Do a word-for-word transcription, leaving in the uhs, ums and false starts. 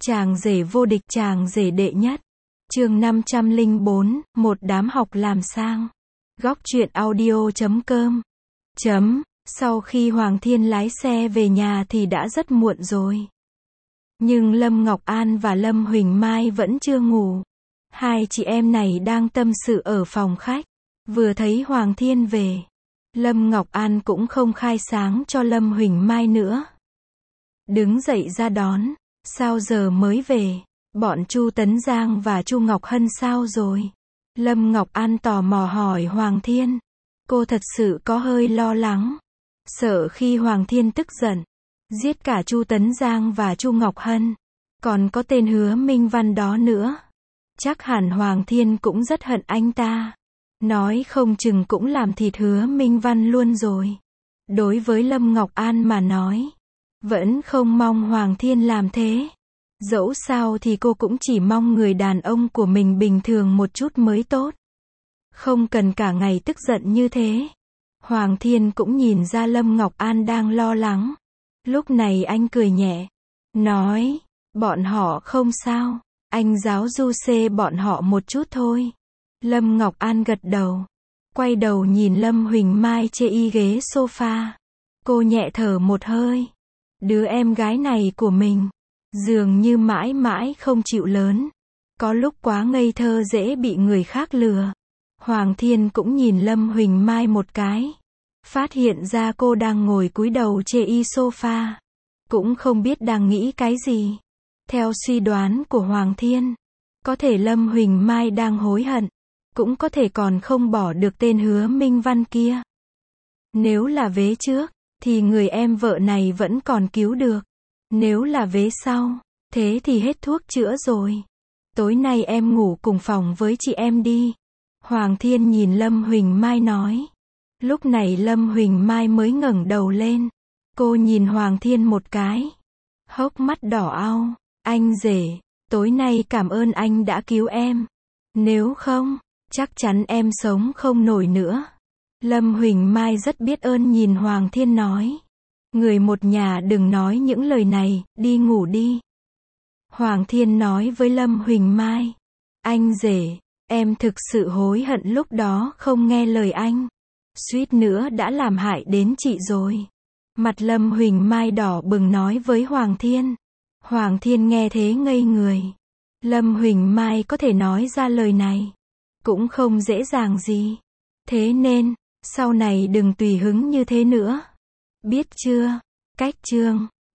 Chàng rể vô địch, chàng rể đệ nhất. Chương năm trăm lẻ bốn, một đám học làm sang. Góc truyện audio chấm com. Chấm. Sau khi Hoàng Thiên lái xe về nhà thì đã rất muộn rồi. Nhưng Lâm Ngọc An và Lâm Huỳnh Mai vẫn chưa ngủ. Hai chị em này đang tâm sự ở phòng khách. Vừa thấy Hoàng Thiên về, Lâm Ngọc An cũng không khai sáng cho Lâm Huỳnh Mai nữa. Đứng dậy ra đón. Sao giờ mới về? Bọn Chu Tấn Giang và Chu Ngọc Hân sao rồi? Lâm Ngọc An tò mò hỏi Hoàng Thiên. Cô thật sự có hơi lo lắng. Sợ khi Hoàng Thiên tức giận, giết cả Chu Tấn Giang và Chu Ngọc Hân. Còn có tên Hứa Minh Văn đó nữa. Chắc hẳn Hoàng Thiên cũng rất hận anh ta. Nói không chừng cũng làm thịt Hứa Minh Văn luôn rồi. Đối với Lâm Ngọc An mà nói, vẫn không mong Hoàng Thiên làm thế. Dẫu sao thì cô cũng chỉ mong người đàn ông của mình bình thường một chút mới tốt. Không cần cả ngày tức giận như thế. Hoàng Thiên cũng nhìn ra Lâm Ngọc An đang lo lắng. Lúc này anh cười nhẹ, nói, bọn họ không sao, anh giáo du xê bọn họ một chút thôi. Lâm Ngọc An gật đầu, quay đầu nhìn Lâm Huỳnh Mai chê y ghế sofa. Cô nhẹ thở một hơi. Đứa em gái này của mình, dường như mãi mãi không chịu lớn. Có lúc quá ngây thơ dễ bị người khác lừa. Hoàng Thiên cũng nhìn Lâm Huỳnh Mai một cái. Phát hiện ra cô đang ngồi cúi đầu chê y sofa. Cũng không biết đang nghĩ cái gì. Theo suy đoán của Hoàng Thiên, có thể Lâm Huỳnh Mai đang hối hận. Cũng có thể còn không bỏ được tên Hứa Minh Văn kia. Nếu là vế trước, thì người em vợ này vẫn còn cứu được. Nếu là vế sau, thế thì hết thuốc chữa rồi. Tối nay em ngủ cùng phòng với chị em đi. Hoàng Thiên nhìn Lâm Huỳnh Mai nói. Lúc này Lâm Huỳnh Mai mới ngẩng đầu lên. Cô nhìn Hoàng Thiên một cái. Hốc mắt đỏ au. Anh rể, tối nay cảm ơn anh đã cứu em. Nếu không, chắc chắn em sống không nổi nữa. Lâm Huỳnh Mai rất biết ơn nhìn Hoàng Thiên nói. Người một nhà đừng nói những lời này, đi ngủ đi. Hoàng Thiên nói với Lâm Huỳnh Mai. Anh rể, em thực sự hối hận lúc đó không nghe lời anh. Suýt nữa đã làm hại đến chị rồi. Mặt Lâm Huỳnh Mai đỏ bừng nói với Hoàng Thiên. Hoàng Thiên nghe thế ngây người. Lâm Huỳnh Mai có thể nói ra lời này cũng không dễ dàng gì. Thế nên, sau này đừng tùy hứng như thế nữa. Biết chưa? Cách chương